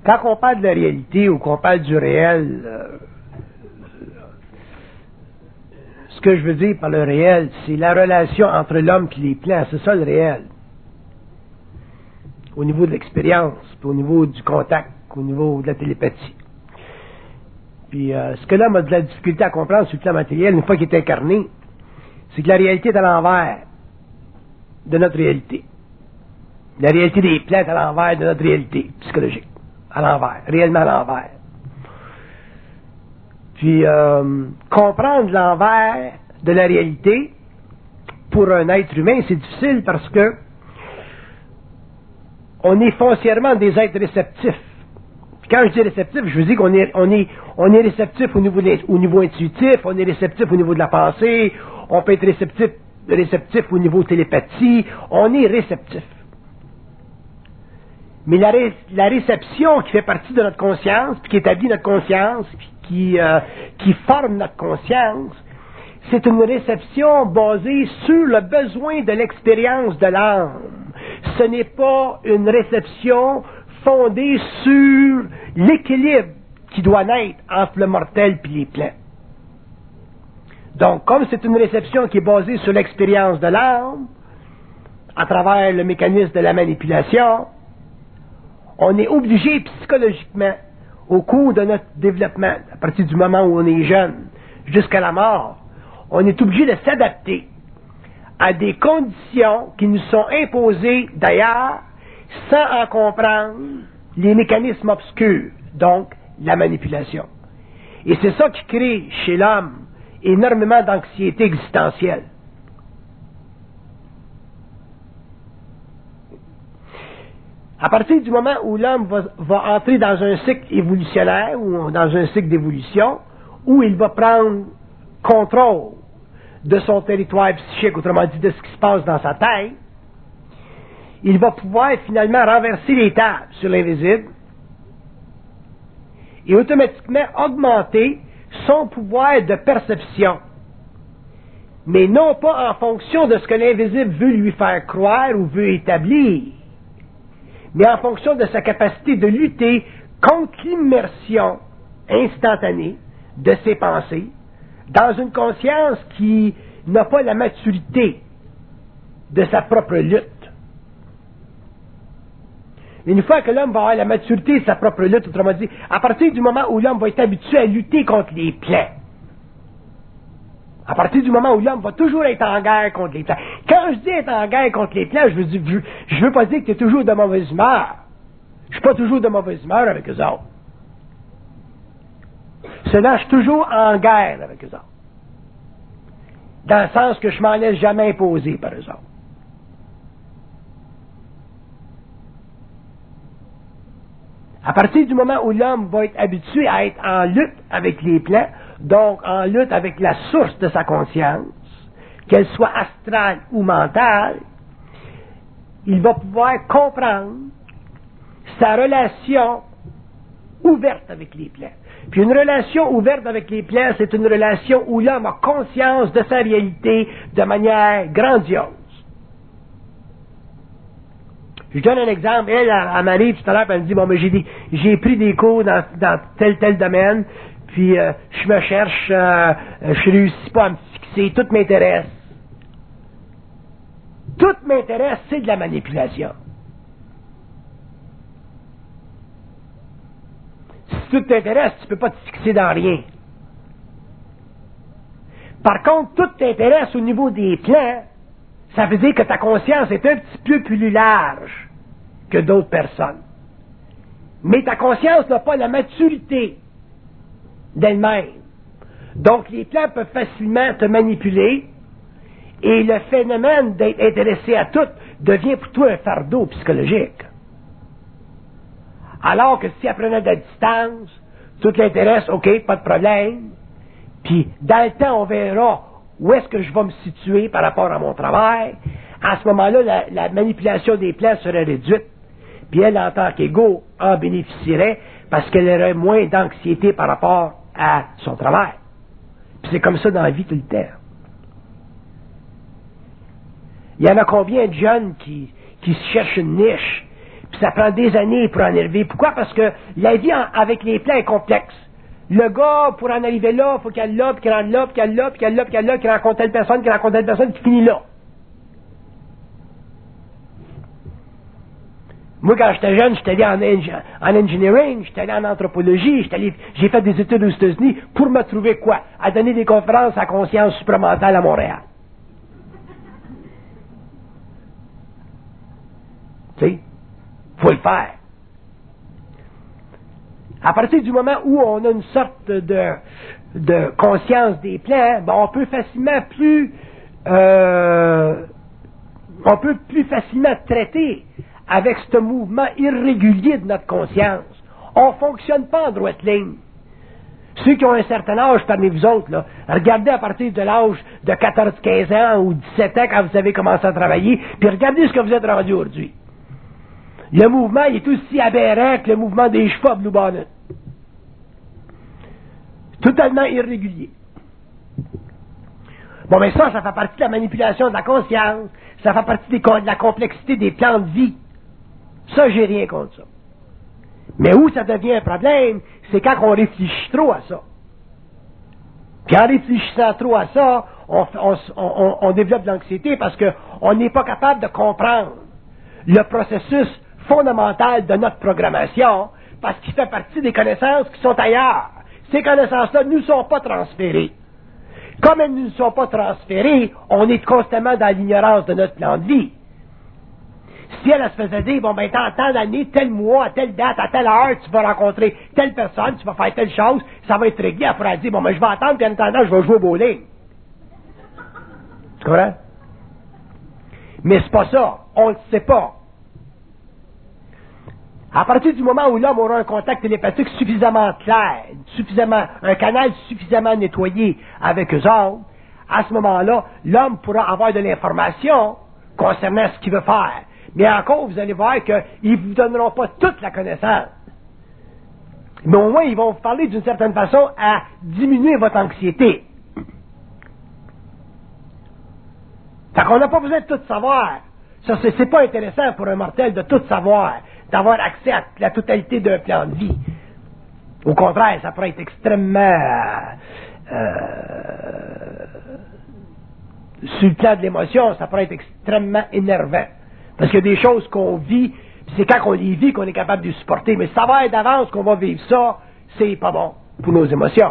Quand on parle de la réalité ou qu'on parle du réel, ce que je veux dire par le réel, c'est la relation entre l'homme et les plants. C'est ça le réel. Au niveau de l'expérience, puis au niveau du contact, au niveau de la télépathie. Puis ce que l'homme a de la difficulté à comprendre sur le plan matériel, une fois qu'il est incarné, c'est que la réalité est à l'envers de notre réalité. La réalité des plants est à l'envers de notre réalité psychologique. À l'envers, réellement à l'envers. Puis comprendre l'envers de la réalité pour un être humain, c'est difficile parce que on est foncièrement des êtres réceptifs. Puis quand je dis réceptif, je veux dire qu'on est réceptif au niveau intuitif, on est réceptif au niveau de la pensée, on peut être réceptif au niveau télépathie, on est réceptif. Mais la réception qui fait partie de notre conscience, puis qui établit notre conscience, puis qui forme notre conscience, c'est une réception basée sur le besoin de l'expérience de l'âme. Ce n'est pas une réception fondée sur l'équilibre qui doit naître entre le mortel et les plants. Donc, comme c'est une réception qui est basée sur l'expérience de l'âme, à travers le mécanisme de la manipulation, on est obligé psychologiquement, au cours de notre développement, à partir du moment où on est jeune, jusqu'à la mort, on est obligé de s'adapter à des conditions qui nous sont imposées d'ailleurs, sans en comprendre les mécanismes obscurs, donc la manipulation. Et c'est ça qui crée chez l'homme énormément d'anxiété existentielle. À partir du moment où l'homme va entrer dans un cycle évolutionnaire ou dans un cycle d'évolution, où il va prendre contrôle de son territoire psychique, autrement dit de ce qui se passe dans sa tête, il va pouvoir finalement renverser les tables sur l'invisible et automatiquement augmenter son pouvoir de perception. Mais non pas en fonction de ce que l'invisible veut lui faire croire ou veut établir, mais en fonction de sa capacité de lutter contre l'immersion instantanée de ses pensées dans une conscience qui n'a pas la maturité de sa propre lutte. Une fois que l'homme va avoir la maturité de sa propre lutte, autrement dit, à partir du moment où l'homme va être habitué à lutter contre les plans, à partir du moment où l'homme va toujours être en guerre contre les plans. Quand je dis être en guerre contre les plans, je veux pas dire que tu es toujours de mauvaise humeur. Je suis pas toujours de mauvaise humeur avec eux autres. Cela, je suis toujours en guerre avec eux autres. Dans le sens que je m'en laisse jamais imposer par eux autres. À partir du moment où l'homme va être habitué à être en lutte avec les plans, donc en lutte avec la source de sa conscience, qu'elle soit astrale ou mentale, il va pouvoir comprendre sa relation ouverte avec les plans. Puis une relation ouverte avec les plans, c'est une relation où l'homme a conscience de sa réalité de manière grandiose. Je donne un exemple. Elle m'arrive tout à l'heure, elle me dit, bon, mais j'ai pris des cours dans tel domaine, puis je me cherche, je réussis pas à me fixer, tout m'intéresse. Tout m'intéresse, c'est de la manipulation. Si tout t'intéresse, tu ne peux pas te fixer dans rien. Par contre, tout t'intéresse au niveau des plans, ça veut dire que ta conscience est un petit peu plus large que d'autres personnes. Mais ta conscience n'a pas la maturité d'elle-même. Donc, les plans peuvent facilement te manipuler et le phénomène d'être intéressé à tout devient pour toi un fardeau psychologique. Alors que si elle prenait de la distance, tout l'intéresse, ok, pas de problème, puis dans le temps, on verra où est-ce que je vais me situer par rapport à mon travail. À ce moment-là, la manipulation des plans serait réduite, puis elle, en tant qu'égo, en bénéficierait parce qu'elle aurait moins d'anxiété par rapport à son travail. Puis c'est comme ça dans la vie tout le temps. Il y en a combien de jeunes qui se cherchent une niche, puis puis ça prend des années pour en arriver. Pourquoi? Parce que la vie avec les plans est complexe. Le gars, pour en arriver là, il faut qu'il aille là, puis qu'il rentre là, puis qu'il aille là, puis qu'il aille là, puis qu'il aille là, qu'il rencontre telle personne, puis finit là. Moi, quand j'étais jeune, j'étais allé en engineering, j'étais allé en anthropologie, j'ai fait des études aux États-Unis pour me trouver quoi? À donner des conférences à conscience supramentale à Montréal. Tu sais, faut le faire. À partir du moment où on a une sorte de conscience des plans, ben on peut facilement plus traiter avec ce mouvement irrégulier de notre conscience. On ne fonctionne pas en droite ligne. Ceux qui ont un certain âge parmi vous autres, là, regardez à partir de l'âge de 14-15 ans ou 17 ans quand vous avez commencé à travailler, puis regardez ce que vous êtes rendu aujourd'hui. Le mouvement il est aussi aberrant que le mouvement des chevaux à Blue Bonnet. Totalement irrégulier. Bon, mais ça fait partie de la manipulation de la conscience. Ça fait partie de la complexité des plans de vie. Ça, j'ai rien contre ça. Mais où ça devient un problème, c'est quand on réfléchit trop à ça. Puis en réfléchissant trop à ça, on développe de l'anxiété parce qu'on n'est pas capable de comprendre le processus fondamental de notre programmation parce qu'il fait partie des connaissances qui sont ailleurs. Ces connaissances-là ne nous sont pas transférées. Comme elles ne nous sont pas transférées, on est constamment dans l'ignorance de notre plan de vie. Si elle se faisait dire, bon, ben, tant d'années, tel mois, à telle date, à telle heure, tu vas rencontrer telle personne, tu vas faire telle chose, ça va être réglé, elle pourra dire, bon, ben, je vais attendre, puis en attendant, je vais jouer au bowling. Tu comprends? Mais c'est pas ça. On ne le sait pas. À partir du moment où l'homme aura un contact télépathique suffisamment clair, un canal suffisamment nettoyé avec eux autres, à ce moment-là, l'homme pourra avoir de l'information concernant ce qu'il veut faire. Mais encore, vous allez voir qu'ils ne vous donneront pas toute la connaissance. Mais au moins, ils vont vous parler d'une certaine façon à diminuer votre anxiété. Fait qu'on n'a pas besoin de tout savoir. Ça, c'est pas intéressant pour un mortel de tout savoir, d'avoir accès à la totalité d'un plan de vie. Au contraire, ça pourrait être extrêmement sur le plan de l'émotion, ça pourrait être extrêmement énervant. Parce qu'il y a des choses qu'on vit, puis c'est quand on les vit qu'on est capable de les supporter. Mais savoir d'avance qu'on va vivre ça, c'est pas bon pour nos émotions.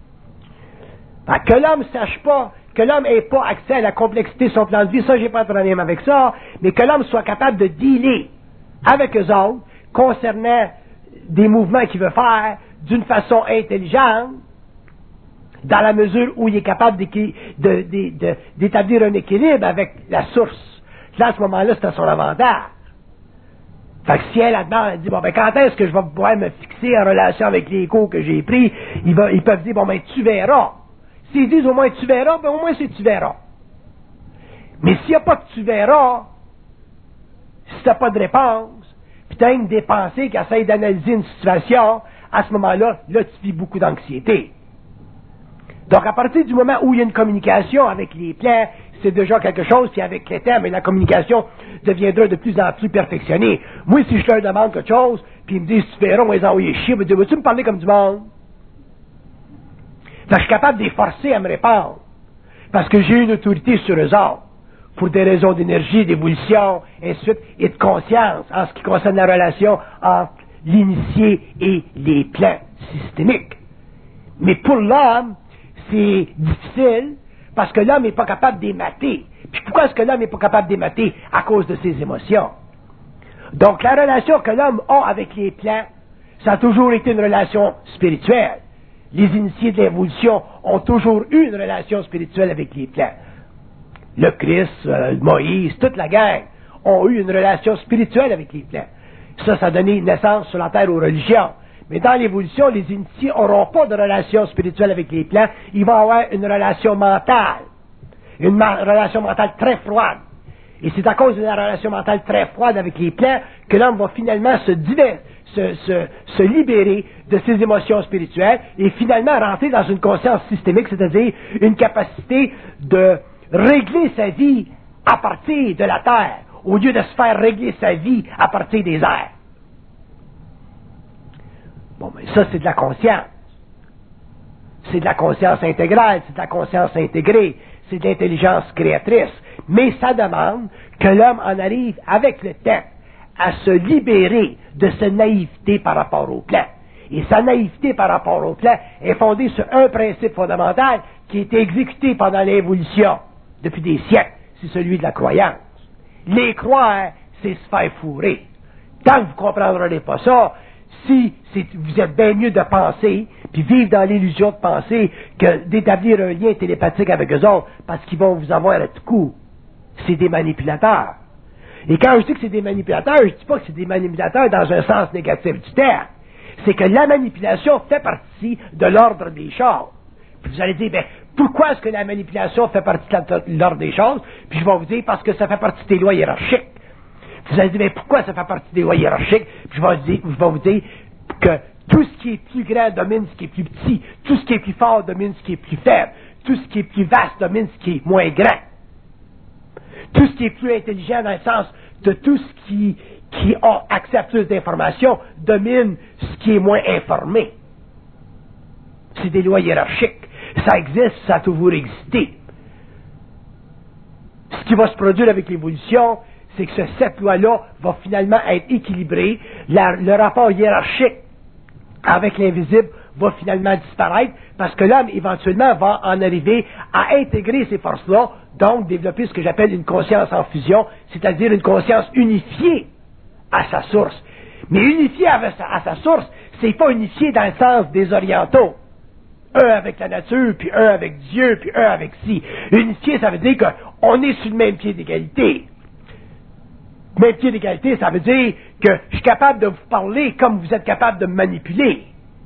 Fait que l'homme sache pas, que l'homme n'ait pas accès à la complexité de son plan de vie, ça j'ai pas de problème avec ça, mais que l'homme soit capable de dealer avec eux autres concernant des mouvements qu'il veut faire d'une façon intelligente, dans la mesure où il est capable d'établir un équilibre avec la source. Là, à ce moment-là, c'est à son avantage. Fait que si elle, là-dedans, elle dit, bon, ben, quand est-ce que je vais pouvoir me fixer en relation avec les cours que j'ai pris, ils peuvent dire, bon, ben, tu verras. S'ils disent au moins tu verras, ben, au moins c'est tu verras. Mais s'il n'y a pas de tu verras, si tu n'as pas de réponse, puis tu as des pensées qui essayent d'analyser une situation, à ce moment-là, là, tu vis beaucoup d'anxiété. Donc, à partir du moment où il y a une communication avec les plans, c'est déjà quelque chose, puis avec les temps, mais la communication deviendra de plus en plus perfectionnée. Moi, si je leur demande quelque chose, puis ils me disent, tu verras, on va les envoyer chier, ils me disent, vas-tu me parler comme du monde? Fait que je suis capable de les forcer à me répondre, parce que j'ai une autorité sur eux autres, pour des raisons d'énergie, d'évolution, et ainsi de suite, et de conscience, en ce qui concerne la relation entre l'initié et les plans systémiques. Mais pour l'homme, c'est difficile, parce que l'homme n'est pas capable d'émater. Puis pourquoi est-ce que l'homme n'est pas capable d'émater? À cause de ses émotions. Donc la relation que l'homme a avec les plans, ça a toujours été une relation spirituelle. Les initiés de l'évolution ont toujours eu une relation spirituelle avec les plans. Le Christ, Moïse, toute la gang ont eu une relation spirituelle avec les plans. Ça a donné naissance sur la terre aux religions. Mais dans l'évolution, les initiés n'auront pas de relation spirituelle avec les plans. Ils vont avoir une relation mentale. Une relation mentale très froide. Et c'est à cause de la relation mentale très froide avec les plans que l'homme va finalement se libérer de ses émotions spirituelles et finalement rentrer dans une conscience systémique, c'est-à-dire une capacité de régler sa vie à partir de la terre, au lieu de se faire régler sa vie à partir des airs. Bon, mais ça, c'est de la conscience. C'est de la conscience intégrale, c'est de la conscience intégrée, c'est de l'intelligence créatrice. Mais ça demande que l'homme en arrive avec le temps à se libérer de sa naïveté par rapport au plan. Et sa naïveté par rapport au plan est fondée sur un principe fondamental qui a été exécuté pendant l'évolution depuis des siècles, c'est celui de la croyance. Les croire, c'est se faire fourrer. Tant que vous ne comprendrez pas ça, vous êtes bien mieux de penser, puis vivre dans l'illusion de penser, que d'établir un lien télépathique avec eux autres, parce qu'ils vont vous avoir à tout coup. C'est des manipulateurs. Et quand je dis que c'est des manipulateurs, je ne dis pas que c'est des manipulateurs dans un sens négatif du terme. C'est que la manipulation fait partie de l'ordre des choses. Puis vous allez dire, ben, pourquoi est-ce que la manipulation fait partie de l'ordre des choses? Puis je vais vous dire, parce que ça fait partie des lois hiérarchiques. Vous allez dire, mais pourquoi ça fait partie des lois hiérarchiques? Puis je vais vous dire que tout ce qui est plus grand domine ce qui est plus petit. Tout ce qui est plus fort domine ce qui est plus faible. Tout ce qui est plus vaste domine ce qui est moins grand. Tout ce qui est plus intelligent dans le sens de tout ce qui a accès à plus d'informations domine ce qui est moins informé. C'est des lois hiérarchiques. Ça existe, ça a toujours existé. Ce qui va se produire avec l'évolution, c'est que cette loi-là va finalement être équilibrée. Le rapport hiérarchique avec l'invisible va finalement disparaître parce que l'homme, éventuellement, va en arriver à intégrer ces forces-là, donc développer ce que j'appelle une conscience en fusion, c'est-à-dire une conscience unifiée à sa source. Mais unifiée à sa source, c'est pas unifié dans le sens des orientaux. Un avec la nature, puis un avec Dieu, puis un avec si. Unifié, ça veut dire qu'on est sur le même pied d'égalité. Même pied d'égalité, ça veut dire que je suis capable de vous parler comme vous êtes capable de me manipuler.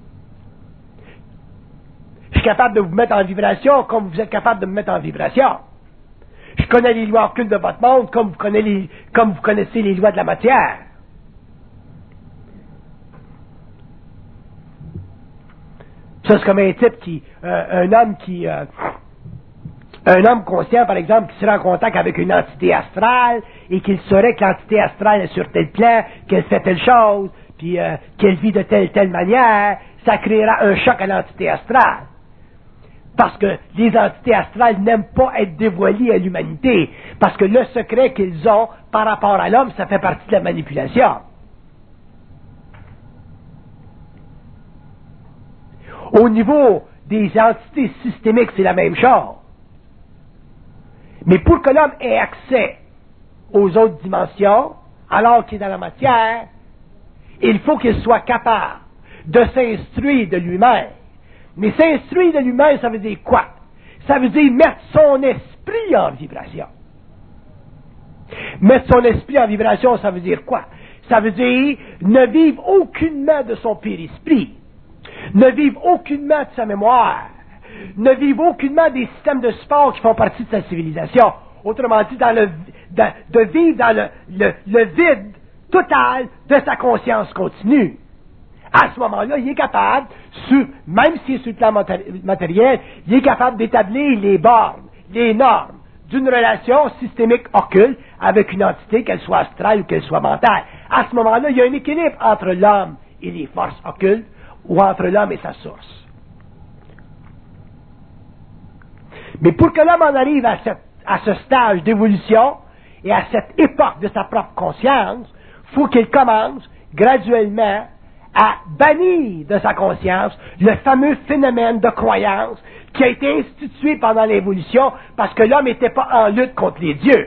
Je suis capable de vous mettre en vibration comme vous êtes capable de me mettre en vibration. Je connais les lois occultes de votre monde comme vous connaissez les lois de la matière. Ça, c'est comme un type un homme conscient, par exemple, qui serait en contact avec une entité astrale et qu'il saurait que l'entité astrale est sur tel plan, qu'elle fait telle chose, puis qu'elle vit de telle manière, ça créera un choc à l'entité astrale. Parce que les entités astrales n'aiment pas être dévoilées à l'humanité. Parce que le secret qu'ils ont par rapport à l'homme, ça fait partie de la manipulation. Au niveau des entités systémiques, c'est la même chose. Mais pour que l'homme ait accès aux autres dimensions, alors qu'il est dans la matière, il faut qu'il soit capable de s'instruire de lui-même. Mais s'instruire de lui-même, ça veut dire quoi? Ça veut dire mettre son esprit en vibration. Mettre son esprit en vibration, ça veut dire quoi? Ça veut dire ne vivre aucunement de son périsprit, ne vivre aucunement de sa mémoire, ne vivre aucunement des systèmes de support qui font partie de sa civilisation. Autrement dit, de vivre dans le vide total de sa conscience continue. À ce moment-là, il est capable, même s'il est sur le plan matériel, il est capable d'établir les bornes, les normes d'une relation systémique occulte avec une entité, qu'elle soit astrale ou qu'elle soit mentale. À ce moment-là, il y a un équilibre entre l'homme et les forces occultes ou entre l'homme et sa source. Mais pour que l'homme en arrive à ce stage d'évolution et à cette époque de sa propre conscience, il faut qu'il commence graduellement à bannir de sa conscience le fameux phénomène de croyance qui a été institué pendant l'évolution parce que l'homme n'était pas en lutte contre les dieux.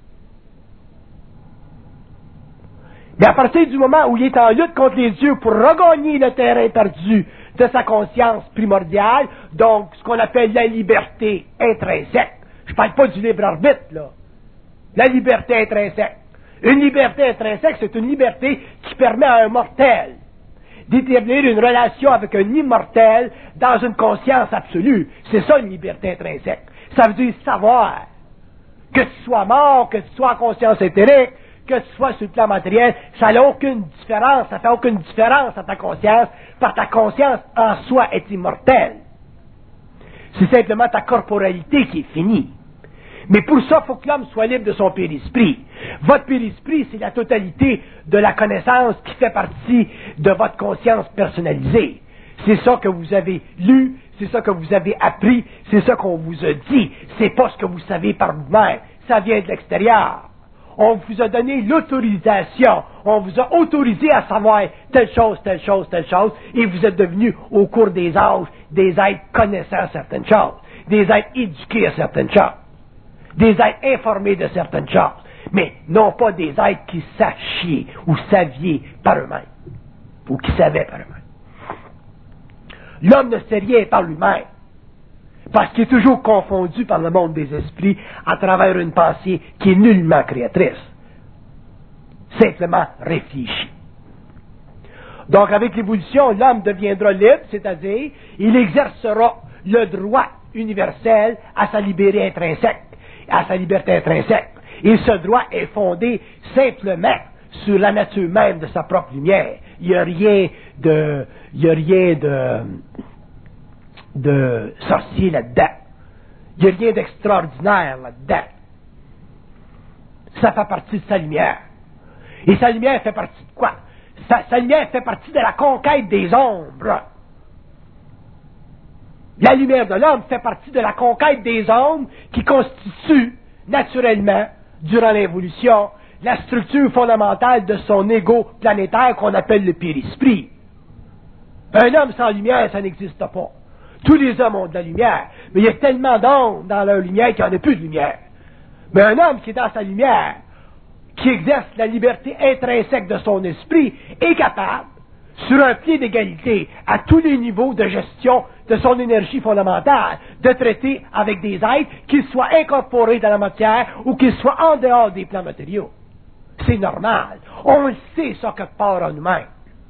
Mais à partir du moment où il est en lutte contre les dieux pour regagner le terrain perdu de sa conscience primordiale, donc ce qu'on appelle la liberté intrinsèque. Je ne parle pas du libre arbitre, là. La liberté intrinsèque. Une liberté intrinsèque, c'est une liberté qui permet à un mortel d'établir une relation avec un immortel dans une conscience absolue. C'est ça une liberté intrinsèque. Ça veut dire savoir que tu sois mort, que tu sois en conscience éthérique, que tu sois sur le plan matériel, ça n'a aucune différence, ça fait aucune différence à ta conscience, parce que ta conscience en soi est immortelle. C'est simplement ta corporalité qui est finie. Mais pour ça, il faut que l'homme soit libre de son périsprit. Votre périsprit, c'est la totalité de la connaissance qui fait partie de votre conscience personnalisée. C'est ça que vous avez lu, c'est ça que vous avez appris, c'est ça qu'on vous a dit. C'est pas ce que vous savez par vous-même. Ça vient de l'extérieur. On vous a donné l'autorisation. On vous a autorisé à savoir telle chose, telle chose, telle chose, et vous êtes devenus, au cours des âges, des êtres connaissant certaines choses, des êtres éduqués à certaines choses, des êtres informés de certaines choses, mais non pas des êtres qui sachiez ou saviez par eux-mêmes, ou qui savaient par eux-mêmes. L'homme ne sait rien par lui-même, parce qu'il est toujours confondu par le monde des esprits à travers une pensée qui est nullement créatrice, simplement réfléchie. Donc avec l'évolution, l'homme deviendra libre, c'est-à-dire il exercera le droit universel à sa liberté intrinsèque, à sa liberté intrinsèque. Et ce droit est fondé simplement sur la nature même de sa propre lumière. Il n'y a rien de sorcier là-dedans. Il n'y a rien d'extraordinaire là-dedans. Ça fait partie de sa lumière. Et sa lumière fait partie de quoi? Sa lumière fait partie de la conquête des ombres. La lumière de l'homme fait partie de la conquête des ombres qui constitue naturellement, durant l'évolution, la structure fondamentale de son ego planétaire qu'on appelle le périsprit. Un homme sans lumière, ça n'existe pas. Tous les hommes ont de la lumière, mais il y a tellement d'ombres dans leur lumière qu'il n'y en a plus de lumière. Mais un homme qui est dans sa lumière, qui exerce la liberté intrinsèque de son esprit, est capable, sur un pied d'égalité, à tous les niveaux de gestion de son énergie fondamentale, de traiter avec des êtres, qu'ils soient incorporés dans la matière ou qu'ils soient en dehors des plans matériaux. C'est normal. On le sait, ça, quelque part en nous-mêmes.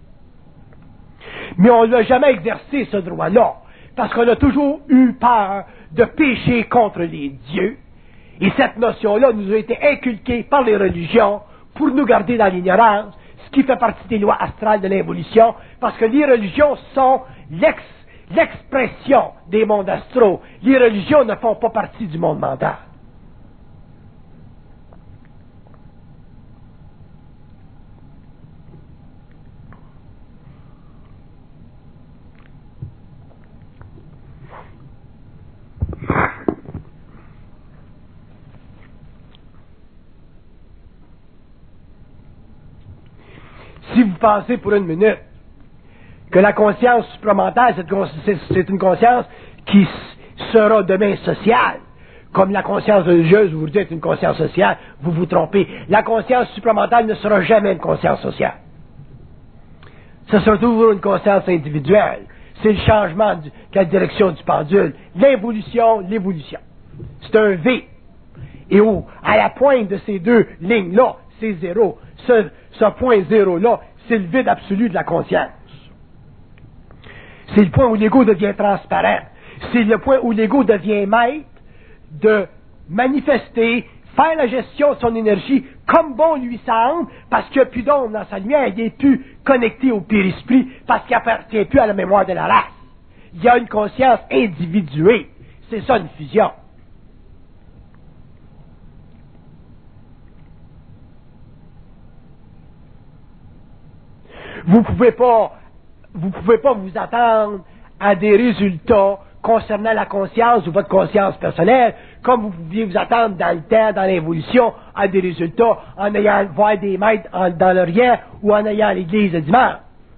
Mais on ne l'a jamais exercé, ce droit-là, parce qu'on a toujours eu peur de pécher contre les dieux. Et cette notion-là nous a été inculquée par les religions pour nous garder dans l'ignorance, ce qui fait partie des lois astrales de l'évolution, parce que les religions sont l'expression des mondes astraux. Les religions ne font pas partie du monde mental. Si vous pensez pour une minute que la conscience supramentale, c'est une conscience qui sera demain sociale, comme la conscience religieuse, vous dites une conscience sociale, vous vous trompez. La conscience supramentale ne sera jamais une conscience sociale. Ce sera toujours une conscience individuelle. C'est le changement de la direction du pendule. L'évolution. C'est un V. Et à la pointe de ces deux lignes-là, c'est zéro. Ce point zéro-là, c'est le vide absolu de la conscience. C'est le point où l'ego devient transparent. C'est le point où l'ego devient maître de manifester, faire la gestion de son énergie comme bon lui semble, parce qu'il n'y a plus d'ombre dans sa lumière, il n'est plus connecté au périsprit, parce qu'il n'appartient plus à la mémoire de la race. Il y a une conscience individuée. C'est ça une fusion. Vous pouvez pas vous attendre à des résultats concernant la conscience ou votre conscience personnelle, comme vous pouviez vous attendre dans le temps, dans l'évolution, à des résultats en ayant voir des maîtres dans l'Orient ou en ayant l'Église le dimanche.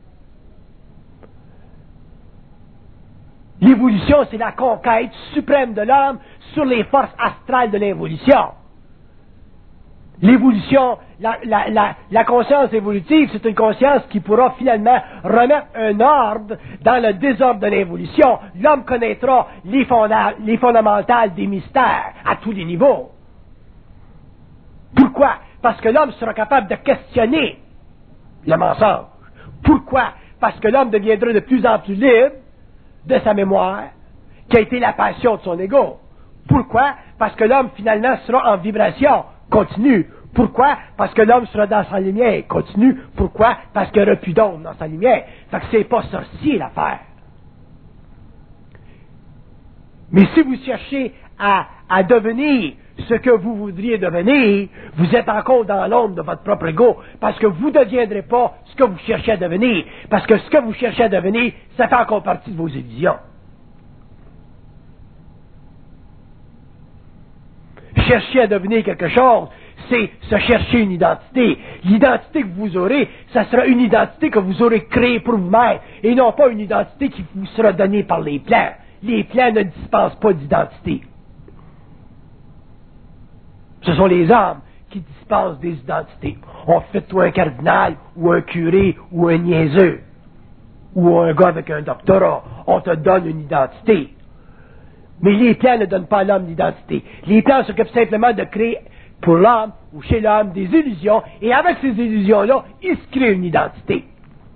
L'évolution, c'est la conquête suprême de l'homme sur les forces astrales de l'évolution. L'évolution, la conscience évolutive, c'est une conscience qui pourra finalement remettre un ordre dans le désordre de l'évolution. L'homme connaîtra les fondamentales des mystères à tous les niveaux. Pourquoi? Parce que l'homme sera capable de questionner le mensonge. Pourquoi? Parce que l'homme deviendra de plus en plus libre de sa mémoire, qui a été la passion de son ego. Pourquoi? Parce que l'homme finalement sera en vibration continue. Pourquoi? Parce que l'homme sera dans sa lumière continue. Pourquoi? Parce qu'il n'y aura plus d'ombre dans sa lumière. Fait que c'est pas sorcier l'affaire. Mais si vous cherchez à devenir ce que vous voudriez devenir, vous êtes encore dans l'ombre de votre propre ego, parce que vous ne deviendrez pas ce que vous cherchez à devenir, parce que ce que vous cherchez à devenir, ça fait encore partie de vos illusions. Chercher à devenir quelque chose, c'est se chercher une identité. L'identité que vous aurez, ça sera une identité que vous aurez créée pour vous-même, et non pas une identité qui vous sera donnée par les plans. Les plans ne dispensent pas d'identité. Ce sont les hommes qui dispensent des identités. On fait toi un cardinal, ou un curé, ou un niaiseux, ou un gars avec un doctorat. On te donne une identité. Mais les plans ne donnent pas à l'homme d'identité. Les plans s'occupent simplement de créer pour l'homme ou chez l'homme des illusions, et avec ces illusions-là, il se crée une identité.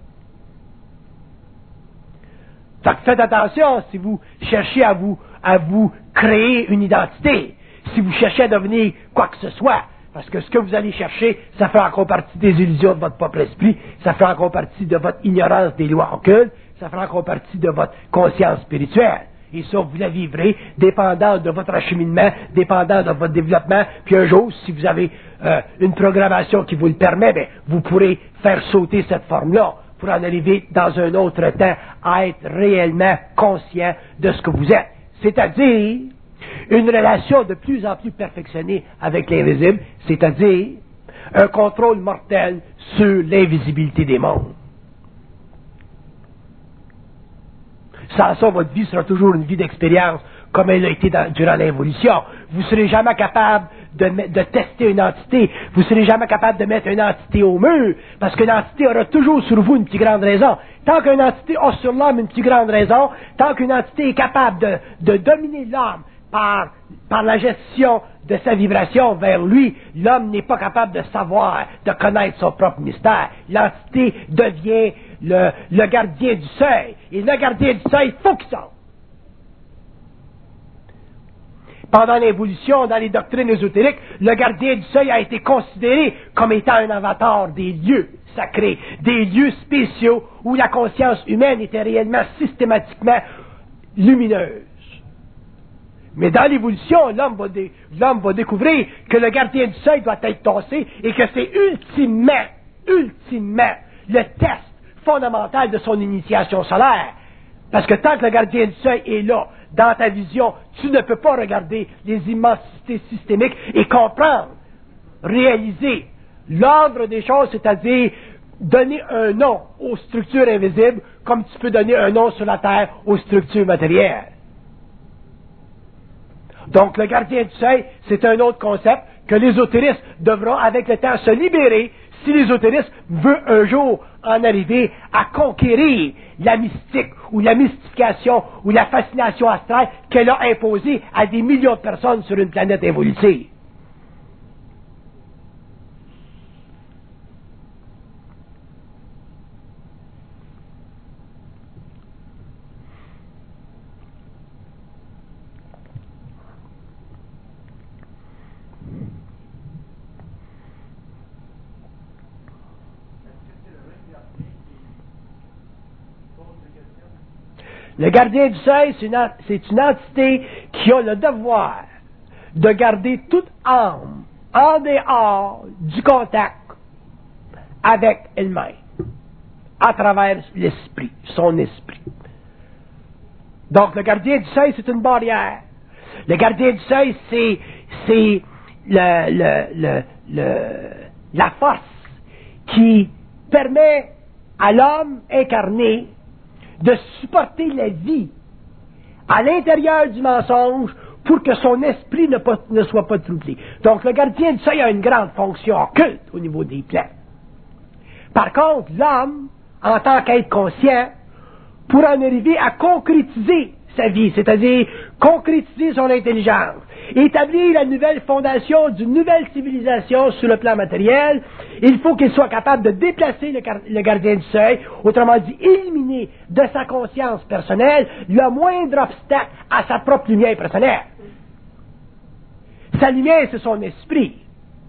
Fait que faites attention si vous cherchez à vous créer une identité, si vous cherchez à devenir quoi que ce soit, parce que ce que vous allez chercher, ça fait encore partie des illusions de votre propre esprit, ça fait encore partie de votre ignorance des lois occultes, ça fait encore partie de votre conscience spirituelle. Et ça, vous la vivrez, dépendant de votre acheminement, dépendant de votre développement. Puis un jour, si vous avez une programmation qui vous le permet, bien, vous pourrez faire sauter cette forme-là pour en arriver dans un autre temps à être réellement conscient de ce que vous êtes. C'est-à-dire une relation de plus en plus perfectionnée avec l'invisible, c'est-à-dire un contrôle mortel sur l'invisibilité des mondes. Sans ça, votre vie sera toujours une vie d'expérience, comme elle a été durant l'évolution. Vous ne serez jamais capable de tester une entité. Vous ne serez jamais capable de mettre une entité au mur, parce qu'une entité aura toujours sur vous une plus grande raison. Tant qu'une entité a sur l'homme une plus grande raison, tant qu'une entité est capable de dominer l'homme par la gestion de sa vibration vers lui, l'homme n'est pas capable de savoir, de connaître son propre mystère. L'entité devient le gardien du seuil. Et le gardien du seuil, il faut qu'il sorte. Pendant l'évolution, dans les doctrines ésotériques, le gardien du seuil a été considéré comme étant un avatar des lieux sacrés, des lieux spéciaux où la conscience humaine était réellement systématiquement lumineuse. Mais dans l'évolution, l'homme va découvrir que le gardien du seuil doit être tassé et que c'est ultimement, le test fondamental de son initiation solaire. Parce que tant que le gardien du seuil est là, dans ta vision, tu ne peux pas regarder les immensités systémiques et comprendre, réaliser l'ordre des choses, c'est-à-dire donner un nom aux structures invisibles comme tu peux donner un nom sur la Terre aux structures matérielles. Donc, le gardien du seuil, c'est un autre concept que l'ésotérisme devra avec le temps se libérer si l'ésotérisme veut un jour en arriver à conquérir la mystique ou la mystification ou la fascination astrale qu'elle a imposée à des millions de personnes sur une planète évolutive. Le gardien du seuil, c'est une entité qui a le devoir de garder toute âme en dehors du contact avec elle-même, à travers l'esprit, son esprit. Donc, le gardien du seuil, c'est une barrière. Le gardien du seuil, c'est la force qui permet à l'homme incarné de supporter la vie à l'intérieur du mensonge pour que son esprit ne soit pas troublé. Donc, le gardien du seuil a une grande fonction occulte au niveau des plans. Par contre, l'homme, en tant qu'être conscient, pourra en arriver à concrétiser sa vie, c'est-à-dire concrétiser son intelligence, établir la nouvelle fondation d'une nouvelle civilisation sur le plan matériel. Il faut qu'il soit capable de déplacer le gardien du seuil, autrement dit, éliminer de sa conscience personnelle le moindre obstacle à sa propre lumière personnelle. Sa lumière, c'est son esprit.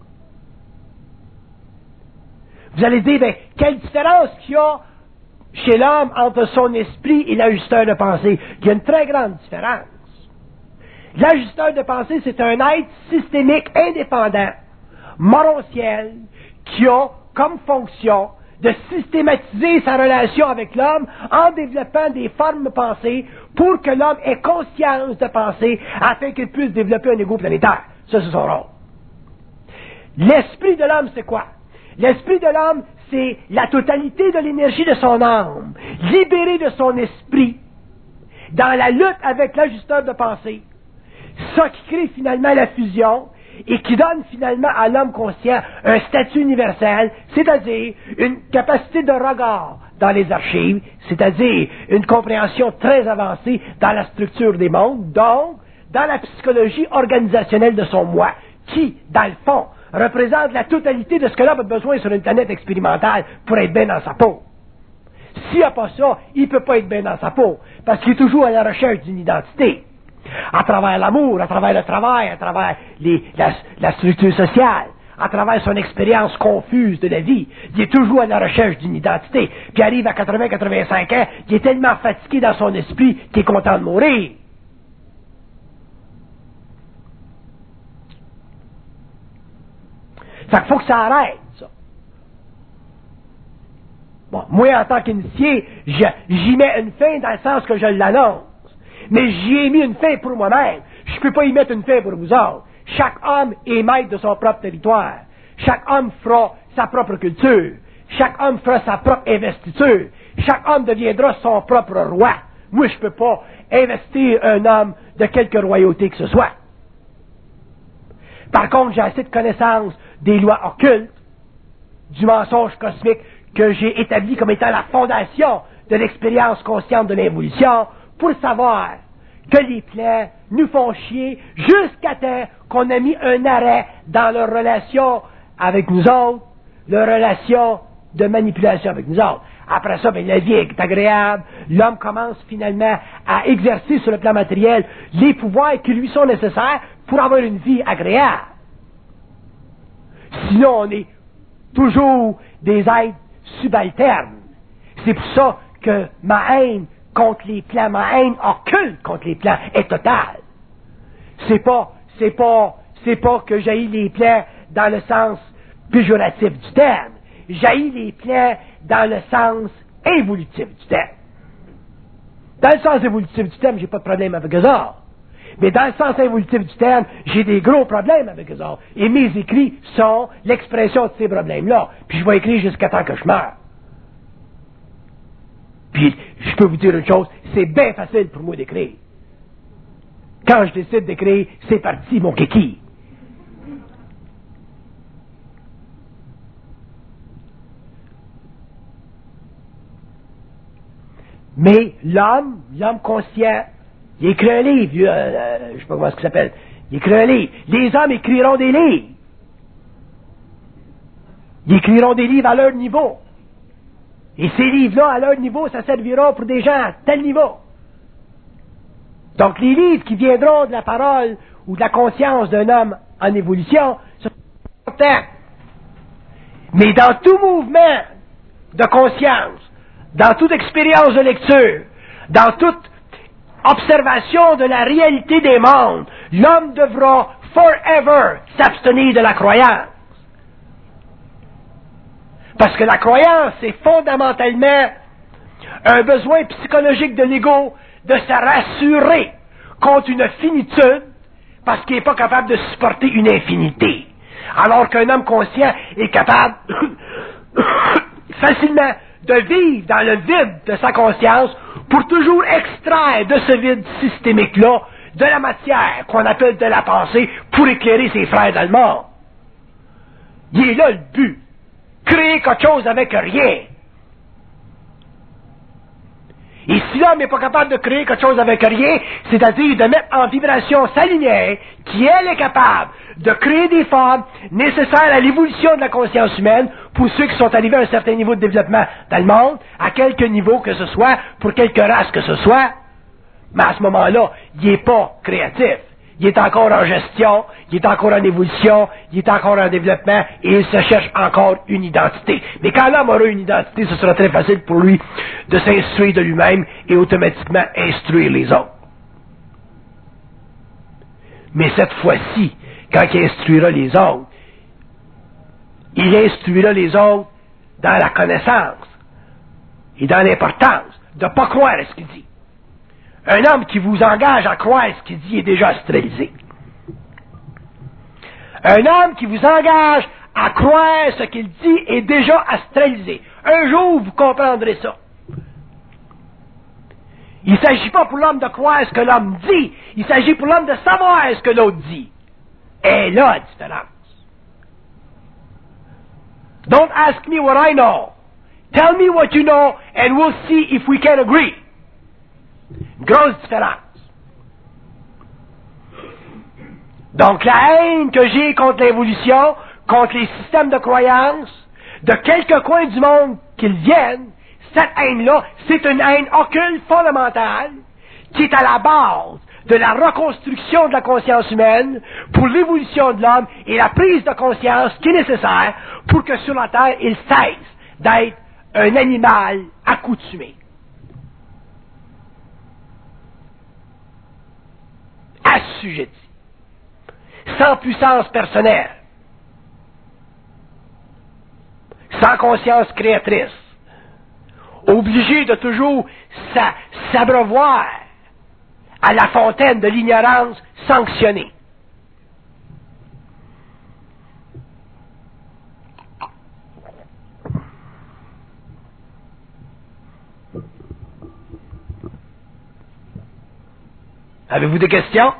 Vous allez dire, ben, quelle différence qu'il y a chez l'homme entre son esprit et l'ajusteur de pensée? Il y a une très grande différence. L'ajusteur de pensée, c'est un être systémique indépendant, morontiel, qui a comme fonction de systématiser sa relation avec l'homme en développant des formes de pensée pour que l'homme ait conscience de penser afin qu'il puisse développer un ego planétaire. Ça, c'est son rôle. L'esprit de l'homme, c'est quoi? L'esprit de l'homme, c'est la totalité de l'énergie de son âme, libérée de son esprit, dans la lutte avec l'ajusteur de pensée. Ça qui crée finalement la fusion et qui donne finalement à l'homme conscient un statut universel, c'est-à-dire une capacité de regard dans les archives, c'est-à-dire une compréhension très avancée dans la structure des mondes, donc dans la psychologie organisationnelle de son moi, qui, dans le fond, représente la totalité de ce que l'homme a besoin sur une planète expérimentale pour être bien dans sa peau. S'il n'a pas ça, il ne peut pas être bien dans sa peau, parce qu'il est toujours à la recherche d'une identité. À travers l'amour, à travers le travail, à travers la structure sociale, à travers son expérience confuse de la vie, il est toujours à la recherche d'une identité. Puis arrive à 80-85 ans, il est tellement fatigué dans son esprit qu'il est content de mourir. Ça faut que ça arrête, ça. Bon, moi, en tant qu'initié, j'y mets une fin dans le sens que je l'annonce. Mais j'y ai mis une fin pour moi-même. Je ne peux pas y mettre une fin pour vous autres. Chaque homme est maître de son propre territoire. Chaque homme fera sa propre culture. Chaque homme fera sa propre investiture. Chaque homme deviendra son propre roi. Moi, je ne peux pas investir un homme de quelque royauté que ce soit. Par contre, j'ai assez de connaissances des lois occultes, du mensonge cosmique que j'ai établi comme étant la fondation de l'expérience consciente de l'évolution, pour savoir que les plans nous font chier jusqu'à temps qu'on a mis un arrêt dans leur relation avec nous autres, leur relation de manipulation avec nous autres. Après ça, la vie est agréable, l'homme commence finalement à exercer sur le plan matériel les pouvoirs qui lui sont nécessaires pour avoir une vie agréable. Sinon, on est toujours des êtres subalternes. C'est pour ça que ma haine contre les plans, ma haine occulte contre les plans est totale. C'est pas que j'haïs les plans dans le sens péjoratif du terme. J'haïs les plans dans le sens évolutif du terme. Dans le sens évolutif du terme, j'ai pas de problème avec eux autres. Mais dans le sens évolutif du terme, j'ai des gros problèmes avec eux autres. Et mes écrits sont l'expression de ces problèmes-là. Puis je vais écrire jusqu'à temps que je meure. Puis, je peux vous dire une chose, c'est bien facile pour moi d'écrire. Quand je décide d'écrire, c'est parti, mon kiki. Mais l'homme conscient, il écrit un livre, je ne sais pas comment ça s'appelle, il écrit un livre. Les hommes écriront des livres. Ils écriront des livres à leur niveau. Et ces livres-là, à leur niveau, ça servira pour des gens à tel niveau. Donc, les livres qui viendront de la parole ou de la conscience d'un homme en évolution, c'est important. Mais dans tout mouvement de conscience, dans toute expérience de lecture, dans toute observation de la réalité des mondes, l'homme devra forever s'abstenir de la croyance. Parce que la croyance, c'est fondamentalement un besoin psychologique de l'ego de se rassurer contre une finitude parce qu'il n'est pas capable de supporter une infinité. Alors qu'un homme conscient est capable facilement de vivre dans le vide de sa conscience pour toujours extraire de ce vide systémique-là de la matière qu'on appelle de la pensée pour éclairer ses frères dans le monde. Il est là le but. Créer quelque chose avec rien. Et si l'homme n'est pas capable de créer quelque chose avec rien, c'est-à-dire de mettre en vibration sa lumière, qui elle est capable de créer des formes nécessaires à l'évolution de la conscience humaine pour ceux qui sont arrivés à un certain niveau de développement dans le monde, à quelque niveau que ce soit, pour quelque race que ce soit, mais à ce moment-là, il n'est pas créatif. Il est encore en gestion, il est encore en évolution, il est encore en développement et il se cherche encore une identité. Mais quand l'homme aura une identité, ce sera très facile pour lui de s'instruire de lui-même et automatiquement instruire les autres. Mais cette fois-ci, quand il instruira les autres, il instruira les autres dans la connaissance et dans l'importance de ne pas croire à ce qu'il dit. Un homme qui vous engage à croire à ce qu'il dit est déjà astralisé. Un homme qui vous engage à croire ce qu'il dit est déjà astralisé. Un jour, vous comprendrez ça. Il ne s'agit pas pour l'homme de croire ce que l'homme dit, il s'agit pour l'homme de savoir ce que l'autre dit. Et là, la différence. Don't ask me what I know. Tell me what you know and we'll see if we can agree. Grosse différence. Donc la haine que j'ai contre l'évolution, contre les systèmes de croyance, de quelques coins du monde qu'ils viennent, cette haine-là, c'est une haine occulte fondamentale qui est à la base de la reconstruction de la conscience humaine pour l'évolution de l'homme et la prise de conscience qui est nécessaire pour que sur la Terre, il cesse d'être un animal accoutumé. Assujetti. Sans puissance personnelle. Sans conscience créatrice. Obligé de toujours s'abreuvoir à la fontaine de l'ignorance sanctionnée. Avez-vous des questions?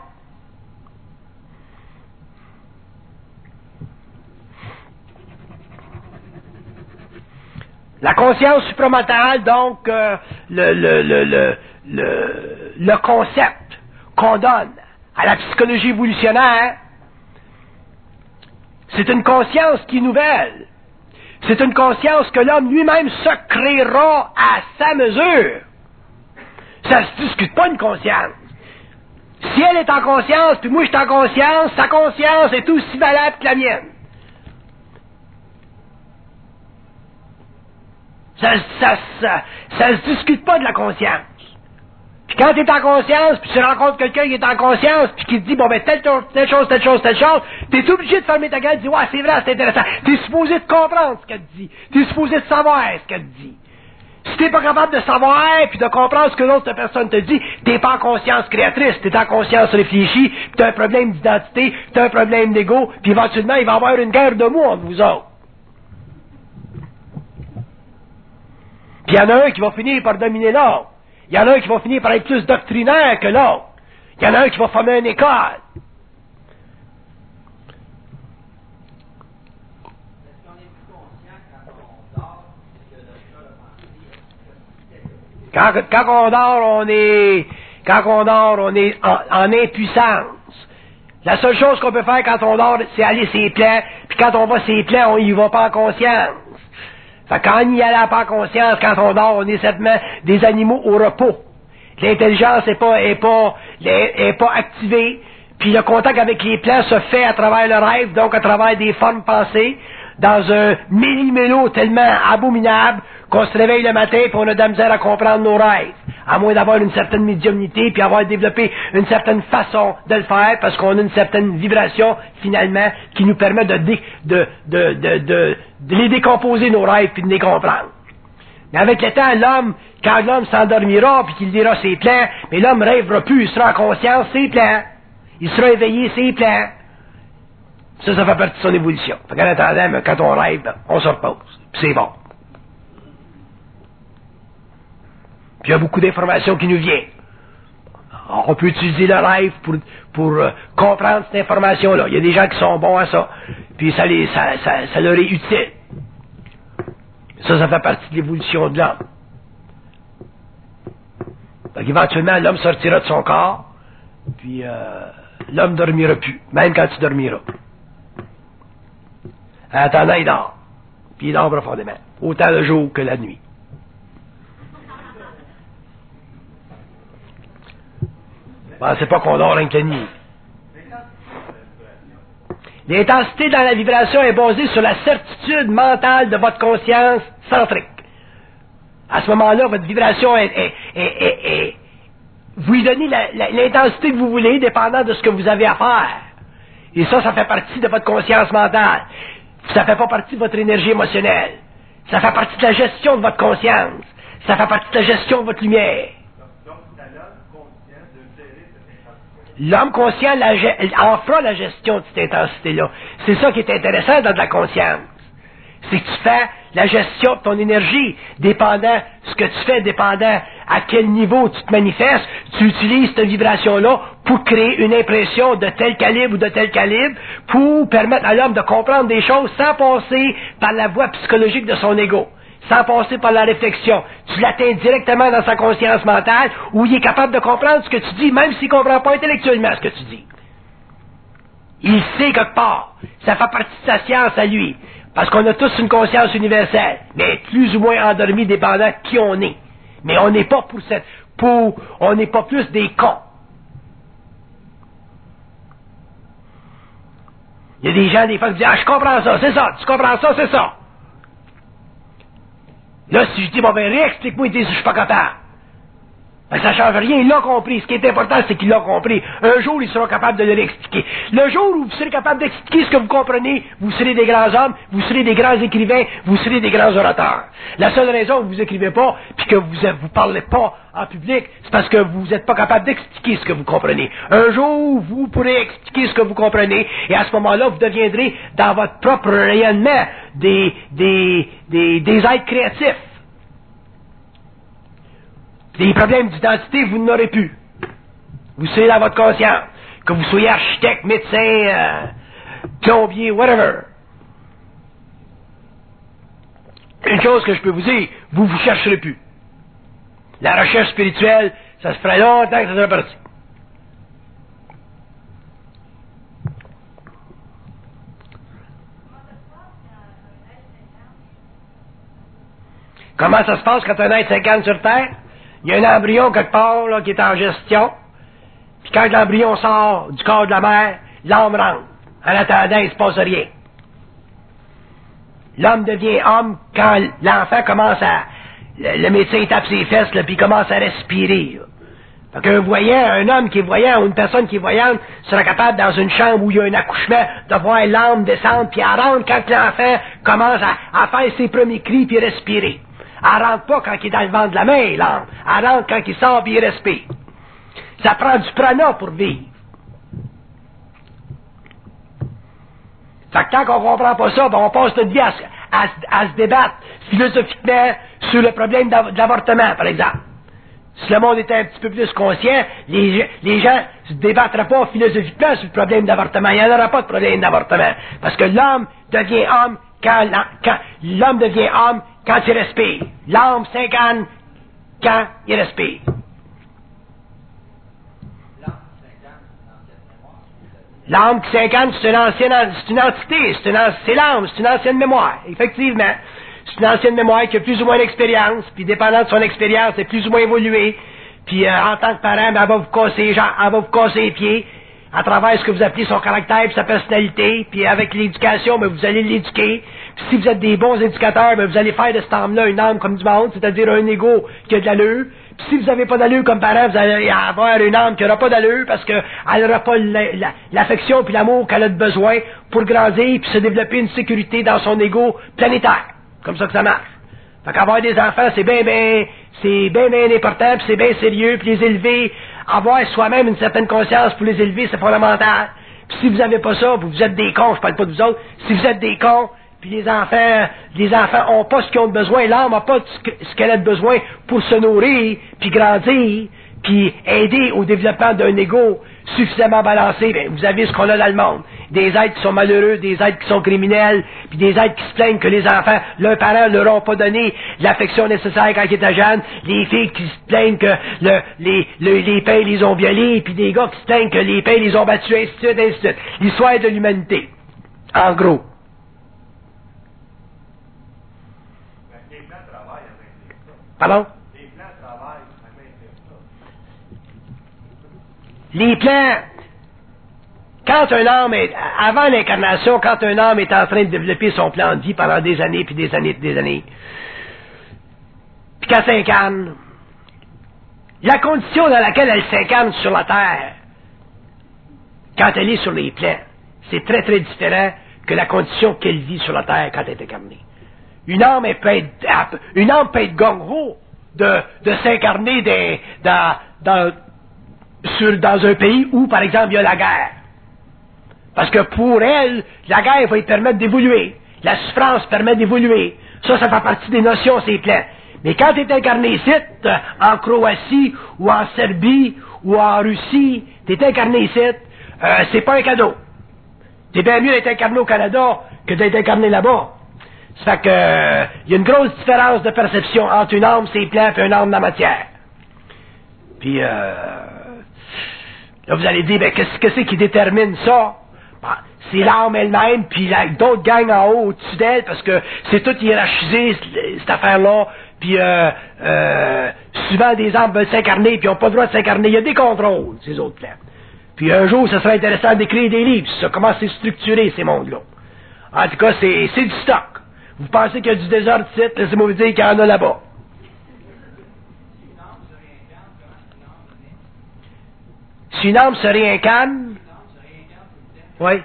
La conscience supramentale, donc, le concept qu'on donne à la psychologie évolutionnaire, c'est une conscience qui est nouvelle. C'est une conscience que l'homme lui-même se créera à sa mesure. Ça ne se discute pas une conscience. Si elle est en conscience, puis moi je suis en conscience, sa conscience est aussi valable que la mienne. Ça se discute pas de la conscience. Puis quand tu es en conscience, puis tu rencontres quelqu'un qui est en conscience, puis qui te dit, bon ben, telle chose, t'es obligé de fermer ta gueule et de dire, ouais, c'est vrai, c'est intéressant. T'es supposé de comprendre ce qu'elle te dit. T'es supposé de savoir ce qu'elle te dit. Si t'es pas capable de savoir puis de comprendre ce que l'autre personne te dit, t'es pas en conscience créatrice, t'es en conscience réfléchie, puis t'as un problème d'identité, t'as un problème d'ego, puis éventuellement, il va y avoir une guerre de mots entre vous autres. Puis il y en a un qui va finir par dominer l'autre. Il y en a un qui va finir par être plus doctrinaire que l'autre. Il y en a un qui va former une école. Quand on dort, on est en impuissance. La seule chose qu'on peut faire quand on dort, c'est aller ses plans, puis quand on va ses plans, on y va pas en conscience. Fait quand on y allait pas en conscience, quand on dort, on est certainement des animaux au repos. L'intelligence est pas activée, puis le contact avec les plans se fait à travers le rêve, donc à travers des formes pensées, dans un méli-mélo tellement abominable qu'on se réveille le matin et on a de la misère à comprendre nos rêves. À moins d'avoir une certaine médiumnité puis avoir développé une certaine façon de le faire parce qu'on a une certaine vibration, finalement, qui nous permet de les décomposer nos rêves puis de les comprendre. Mais avec le temps, quand l'homme s'endormira puis qu'il lira ses plans, mais l'homme rêvera plus, il sera en conscience ses plans. Il sera éveillé ses plans. Ça fait partie de son évolution. Fait qu'en attendant, quand on rêve, on se repose. Puis c'est bon. Puis il y a beaucoup d'informations qui nous viennent. On peut utiliser le rêve pour comprendre cette information-là. Il y a des gens qui sont bons à ça. Puis ça leur est utile. Ça fait partie de l'évolution de l'homme. Donc éventuellement, l'homme sortira de son corps. Puis l'homme ne dormira plus. Même quand tu dormiras. En attendant, il dort. Puis il dort profondément. Autant le jour que la nuit. Pensez pas qu'on dort rien que la nuit. L'intensité dans la vibration est basée sur la certitude mentale de votre conscience centrique. À ce moment-là, votre vibration vous lui donnez l'intensité que vous voulez, dépendant de ce que vous avez à faire. Et ça fait partie de votre conscience mentale. Ça fait pas partie de votre énergie émotionnelle. Ça fait partie de la gestion de votre conscience. Ça fait partie de la gestion de votre lumière. Donc, c'est à l'homme conscient de gérer cette intensité. L'homme conscient en fera la gestion de cette intensité-là. C'est ça qui est intéressant dans de la conscience. C'est que tu fais la gestion de ton énergie, dépendant ce que tu fais, dépendant à quel niveau tu te manifestes, tu utilises cette vibration-là pour créer une impression de tel calibre ou de tel calibre, pour permettre à l'homme de comprendre des choses sans passer par la voie psychologique de son ego, sans passer par la réflexion. Tu l'atteins directement dans sa conscience mentale, où il est capable de comprendre ce que tu dis, même s'il ne comprend pas intellectuellement ce que tu dis. Il sait quelque part. Ça fait partie de sa science à lui. Parce qu'on a tous une conscience universelle, mais plus ou moins endormie dépendant qui on est. Mais on n'est pas on n'est pas plus des cons. Il y a des gens, des fois, qui disent, je comprends ça, c'est ça, tu comprends ça, c'est ça. Là, si je dis, bon, ben, réexplique-moi, il dit, je suis pas capable. Ben, ça change rien, il l'a compris. Ce qui est important, c'est qu'il l'a compris. Un jour, il sera capable de le réexpliquer. Le jour où vous serez capable d'expliquer ce que vous comprenez, vous serez des grands hommes, vous serez des grands écrivains, vous serez des grands orateurs. La seule raison que vous écrivez pas, puis que vous parlez pas en public, c'est parce que vous n'êtes pas capable d'expliquer ce que vous comprenez. Un jour, vous pourrez expliquer ce que vous comprenez, et à ce moment-là, vous deviendrez, dans votre propre rayonnement, des êtres créatifs. Des problèmes d'identité, vous n'aurez plus. Vous serez dans votre conscience. Que vous soyez architecte, médecin, plombier, whatever. Une chose que je peux vous dire, vous chercherez plus. La recherche spirituelle, ça se fera longtemps que ça sera parti. Comment ça se passe quand un être s'incarne sur Terre? Il y a un embryon quelque part là, qui est en gestion. Puis quand l'embryon sort du corps de la mère, l'âme rentre. En attendant, il ne se passe rien. L'homme devient homme quand l'enfant commence à... Le médecin tape ses fesses, là, puis il commence à respirer. Là. Fait qu'un voyant, un homme qui est voyant ou une personne qui est voyante sera capable, dans une chambre où il y a un accouchement, de voir l'âme descendre, puis elle rentre quand l'enfant commence à faire ses premiers cris, puis respirer. Elle rentre pas quand il est dans le ventre de la mère, l'âme. Elle rentre quand il sort et il respire. Ça prend du prana pour vivre. Fait que tant qu'on comprend pas ça, ben on passe notre vie à se débattre philosophiquement sur le problème de l'avortement, par exemple. Si le monde était un petit peu plus conscient, les gens se débattraient pas philosophiquement sur le problème d'avortement. Il n'y en aura pas de problème d'avortement. Parce que l'homme devient homme quand l'homme devient homme quand il respire. L'âme s'incarne quand il respire. L'âme qui s'incarne, c'est une entité, c'est l'âme, c'est une ancienne mémoire, effectivement. C'est une ancienne mémoire qui a plus ou moins d'expérience, puis dépendant de son expérience, elle est plus ou moins évoluée. Puis en tant que parent, ben, elle va vous casser les pieds à travers ce que vous appelez son caractère et sa personnalité, puis avec l'éducation, ben, vous allez l'éduquer. Puis si vous êtes des bons éducateurs, ben, vous allez faire de cette âme-là une âme comme du monde, c'est-à-dire un ego qui a de l'allure. Puis si vous n'avez pas d'allure comme parent, vous allez avoir une âme qui n'aura pas d'allure parce qu'elle n'aura pas l'affection puis l'amour qu'elle a de besoin pour grandir puis se développer une sécurité dans son ego planétaire. Comme ça que ça marche. Fait qu'avoir des enfants, c'est bien important, puis c'est bien sérieux, puis les élever, avoir soi-même une certaine conscience pour les élever, c'est fondamental. Puis si vous n'avez pas ça, vous êtes des cons, je parle pas de vous autres, si vous êtes des cons, puis les enfants ont pas ce qu'ils ont de besoin, l'âme n'a pas ce qu'elle a de besoin pour se nourrir, puis grandir, puis aider au développement d'un ego suffisamment balancé, bien, vous avez ce qu'on a dans le monde. Des êtres qui sont malheureux, des êtres qui sont criminels, puis des êtres qui se plaignent que les enfants, leurs parents ne leur ont pas donné l'affection nécessaire quand ils étaient jeunes, les filles qui se plaignent que les pères les ont violés, puis des gars qui se plaignent que les pères les ont battus, ainsi de suite, ainsi de suite. L'histoire de l'humanité. En gros. Les plans travaillent avec ça. Pardon? Les plans travaillent avec ça. Les plans, quand un homme est, avant l'incarnation, quand un homme est en train de développer son plan de vie pendant des années, puis des années, puis des années, puis quand s'incarne, La condition dans laquelle elle s'incarne sur la terre, quand elle est sur les plans, c'est très très différent que la condition qu'elle vit sur la terre quand elle est incarnée. Une âme peut être gongo de s'incarner dans un pays où, par exemple, il y a la guerre. Parce que pour elle, la guerre va lui permettre d'évoluer. La souffrance permet d'évoluer. Ça fait partie des notions, c'est plein. Mais quand tu es incarné ici, en Croatie, ou en Serbie, ou en Russie, tu es incarné ici, c'est pas un cadeau. C'est bien mieux d'être incarné au Canada que d'être incarné là-bas. Ça fait que, il y a une grosse différence de perception entre une âme, c'est plein, et une âme de la matière. Puis, là, vous allez dire, ben, qu'est-ce que c'est qui détermine ça? Ben, c'est l'âme elle-même, puis d'autres gangs en haut, au-dessus d'elle, parce que c'est tout hiérarchisé, cette affaire-là. Puis, souvent, des âmes veulent s'incarner, puis ils n'ont pas le droit de s'incarner. Il y a des contrôles, ces autres plans. Puis, un jour, ça serait intéressant d'écrire des livres, ça, comment c'est structuré, ces mondes-là. En tout cas, c'est du stock. Vous pensez qu'il y a du désordre ici, laissez-moi vous dire qu'il y en a là-bas. Si une âme se réincarne, oui.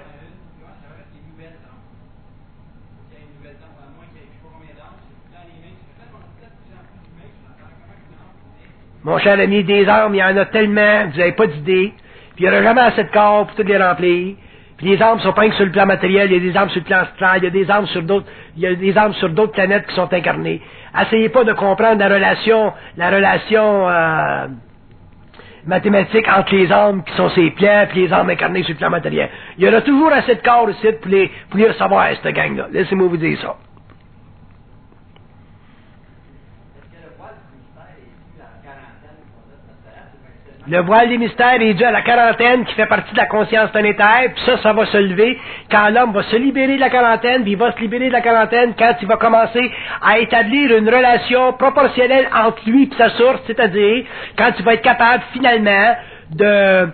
Mon cher ami, des âmes, il y en a tellement, vous n'avez pas d'idée, puis il n'y aura jamais assez de corps pour toutes les remplir. Puis les âmes sont pas que sur le plan matériel, il y a des âmes sur le plan astral, il y a des âmes sur d'autres planètes qui sont incarnées. Essayez pas de comprendre la relation mathématique entre les âmes qui sont ces plans et les âmes incarnées sur le plan matériel. Il y aura toujours assez de corps ici pour les recevoir, cette gang-là. Laissez-moi vous dire ça. Le voile des mystères est dû à la quarantaine qui fait partie de la conscience planétaire, puis ça va se lever quand l'homme va se libérer de la quarantaine, puis il va se libérer de la quarantaine quand il va commencer à établir une relation proportionnelle entre lui et sa source, c'est-à-dire quand il va être capable finalement de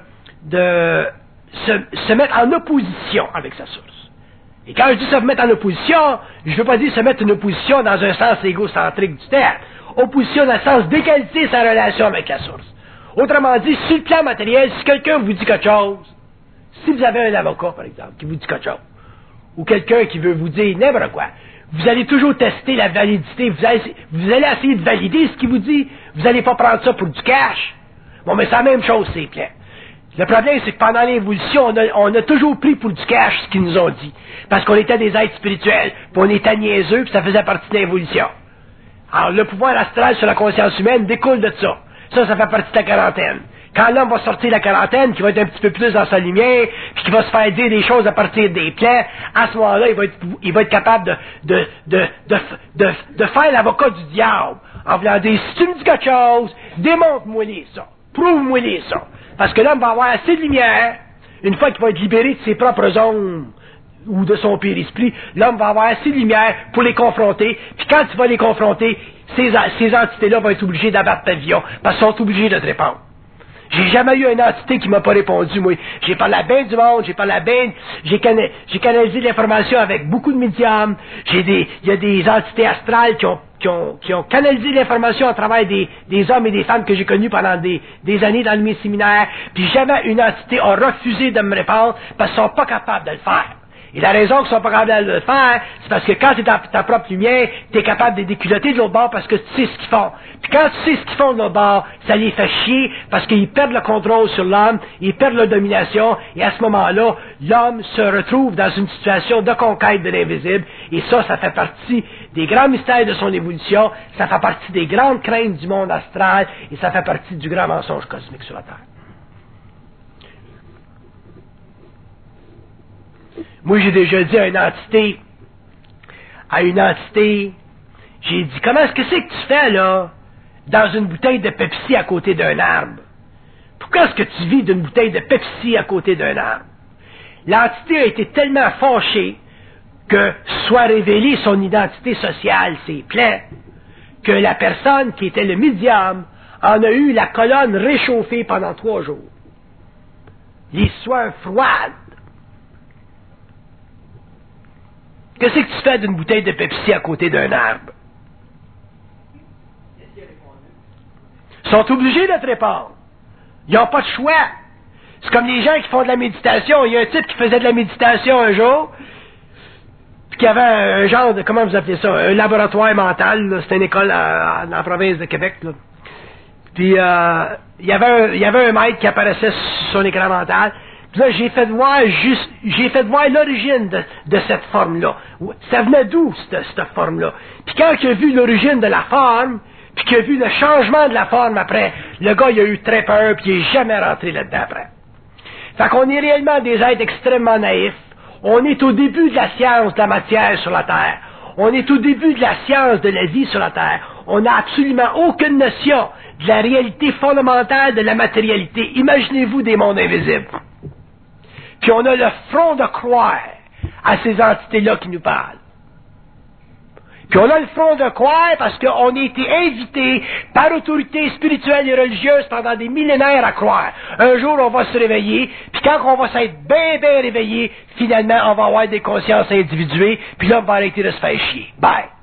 se mettre en opposition avec sa source. Et quand je dis se mettre en opposition, je ne veux pas dire se mettre en opposition dans un sens égocentrique du terme. Opposition dans le sens d'égaliser sa relation avec la source. Autrement dit, sur le plan matériel, si quelqu'un vous dit quelque chose, si vous avez un avocat, par exemple, qui vous dit quelque chose, ou quelqu'un qui veut vous dire n'importe quoi, vous allez toujours tester la validité, vous allez essayer de valider ce qu'il vous dit, vous n'allez pas prendre ça pour du cash. Bon, mais c'est la même chose, c'est clair. Le problème, c'est que pendant l'évolution, on a toujours pris pour du cash ce qu'ils nous ont dit, parce qu'on était des êtres spirituels, puis on était niaiseux, puis ça faisait partie de l'évolution. Alors, le pouvoir astral sur la conscience humaine découle de ça. Ça fait partie de la quarantaine. Quand l'homme va sortir de la quarantaine, qui va être un petit peu plus dans sa lumière, puis qui va se faire dire des choses à partir des plans, à ce moment-là, il va être capable de faire l'avocat du diable, en voulant dire, si tu me dis quelque chose, démontre-moi ça, prouve-moi ça. Parce que l'homme va avoir assez de lumière, une fois qu'il va être libéré de ses propres ombres, ou de son périsprit, l'homme va avoir assez de lumière pour les confronter, puis quand il va les confronter, ces entités-là vont être obligées d'abattre pavillon, parce qu'ils sont obligés de te répondre. J'ai jamais eu une entité qui m'a pas répondu, moi. J'ai parlé à bien du monde, j'ai canalisé l'information avec beaucoup de médiums, il y a des entités astrales qui ont canalisé l'information à travers des hommes et des femmes que j'ai connus pendant des années dans mes séminaires, puis jamais une entité a refusé de me répondre parce qu'ils sont pas capables de le faire. Et la raison qu'ils sont pas capables de le faire, c'est parce que quand tu es dans ta propre lumière, tu es capable de déculoter de l'autre bord parce que tu sais ce qu'ils font. Puis quand tu sais ce qu'ils font de l'autre bord, ça les fait chier parce qu'ils perdent le contrôle sur l'homme, ils perdent leur domination, et à ce moment-là, l'homme se retrouve dans une situation de conquête de l'invisible, et ça fait partie des grands mystères de son évolution, ça fait partie des grandes craintes du monde astral, et ça fait partie du grand mensonge cosmique sur la Terre. Moi, j'ai déjà dit à une entité, j'ai dit, comment est-ce que c'est que tu fais, là, dans une bouteille de Pepsi à côté d'un arbre? Pourquoi est-ce que tu vis d'une bouteille de Pepsi à côté d'un arbre? L'entité a été tellement fâchée que soit révélée son identité sociale, ses plans, que la personne qui était le médium en a eu la colonne réchauffée pendant 3 jours. Les sueurs froides. Qu'est-ce que tu fais d'une bouteille de Pepsi à côté d'un arbre? Ils sont obligés de te répondre. Ils n'ont pas de choix. C'est comme les gens qui font de la méditation. Il y a un type qui faisait de la méditation un jour, puis qui avait un genre de, comment vous appelez ça, un laboratoire mental, là. C'était une école dans la province de Québec, là. Puis il y avait un maître qui apparaissait sur son écran mental. Puis là, j'ai fait voir l'origine de cette forme-là. Ça venait d'où, cette forme-là? Puis quand il a vu l'origine de la forme, puis qu'il a vu le changement de la forme après, le gars, il a eu très peur, puis il n'est jamais rentré là-dedans après. Fait qu'on est réellement des êtres extrêmement naïfs. On est au début de la science de la matière sur la Terre. On est au début de la science de la vie sur la Terre. On n'a absolument aucune notion de la réalité fondamentale de la matérialité. Imaginez-vous des mondes invisibles. Puis on a le front de croire à ces entités-là qui nous parlent. Puis on a le front de croire parce qu'on a été invités par autorités spirituelles et religieuses pendant des millénaires à croire. Un jour, on va se réveiller, puis quand on va s'être bien réveillé, finalement, on va avoir des consciences individuées, puis là, on va arrêter de se faire chier. Bye!